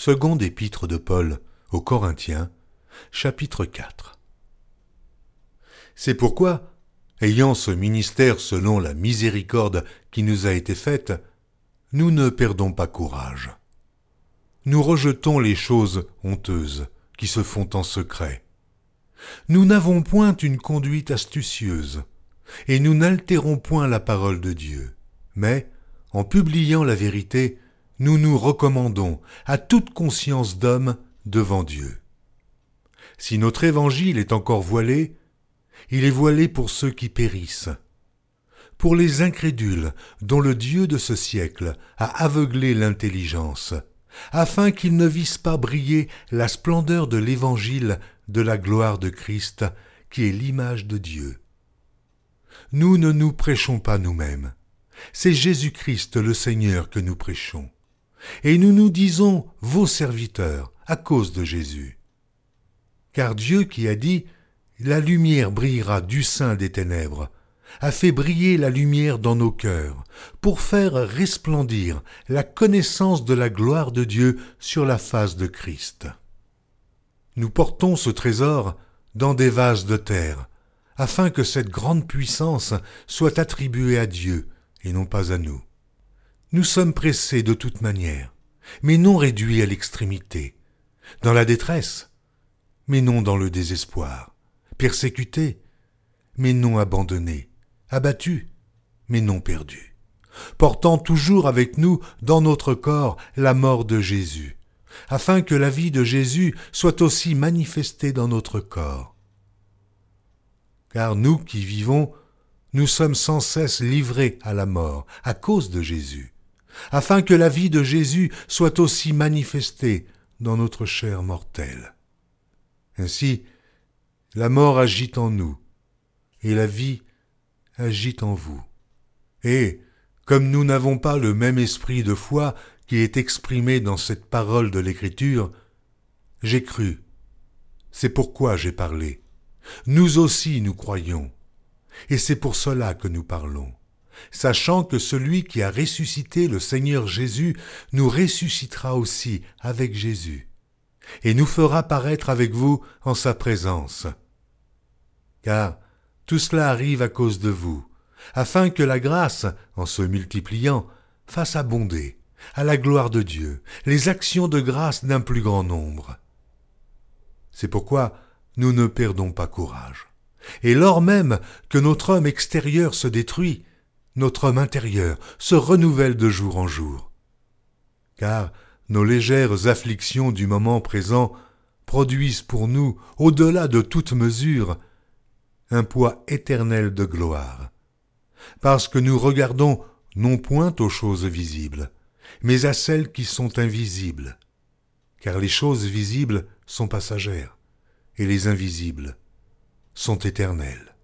Seconde épître de Paul aux Corinthiens, chapitre 4. C'est pourquoi, ayant ce ministère selon la miséricorde qui nous a été faite, nous ne perdons pas courage. Nous rejetons les choses honteuses qui se font en secret. Nous n'avons point une conduite astucieuse, et nous n'altérons point la parole de Dieu, mais, en publiant la vérité, nous nous recommandons à toute conscience d'homme devant Dieu. Si notre évangile est encore voilé, il est voilé pour ceux qui périssent, pour les incrédules dont le Dieu de ce siècle a aveuglé l'intelligence, afin qu'ils ne vissent pas briller la splendeur de l'évangile de la gloire de Christ, qui est l'image de Dieu. Nous ne nous prêchons pas nous-mêmes, c'est Jésus-Christ le Seigneur que nous prêchons, et nous nous disons vos serviteurs à cause de Jésus. Car Dieu qui a dit « La lumière brillera du sein des ténèbres », a fait briller la lumière dans nos cœurs, pour faire resplendir la connaissance de la gloire de Dieu sur la face de Christ. Nous portons ce trésor dans des vases de terre, afin que cette grande puissance soit attribuée à Dieu et non pas à nous. Nous sommes pressés de toute manière, mais non réduits à l'extrémité, dans la détresse, mais non dans le désespoir, persécutés, mais non abandonnés, abattus, mais non perdus, portant toujours avec nous dans notre corps la mort de Jésus, afin que la vie de Jésus soit aussi manifestée dans notre corps. Car nous qui vivons, nous sommes sans cesse livrés à la mort à cause de Jésus, afin que la vie de Jésus soit aussi manifestée dans notre chair mortelle. Ainsi, la mort agit en nous, et la vie agit en vous. Et, comme nous n'avons pas le même esprit de foi qui est exprimé dans cette parole de l'Écriture, j'ai cru, c'est pourquoi j'ai parlé. Nous aussi nous croyons, et c'est pour cela que nous parlons, sachant que celui qui a ressuscité le Seigneur Jésus nous ressuscitera aussi avec Jésus, et nous fera paraître avec vous en sa présence. Car tout cela arrive à cause de vous, afin que la grâce, en se multipliant, fasse abonder, à la gloire de Dieu, les actions de grâce d'un plus grand nombre. C'est pourquoi nous ne perdons pas courage. Et lors même que notre homme extérieur se détruit, notre homme intérieur se renouvelle de jour en jour. Car nos légères afflictions du moment présent produisent pour nous, au-delà de toute mesure, un poids éternel de gloire, parce que nous regardons non point aux choses visibles, mais à celles qui sont invisibles, car les choses visibles sont passagères, et les invisibles sont éternelles.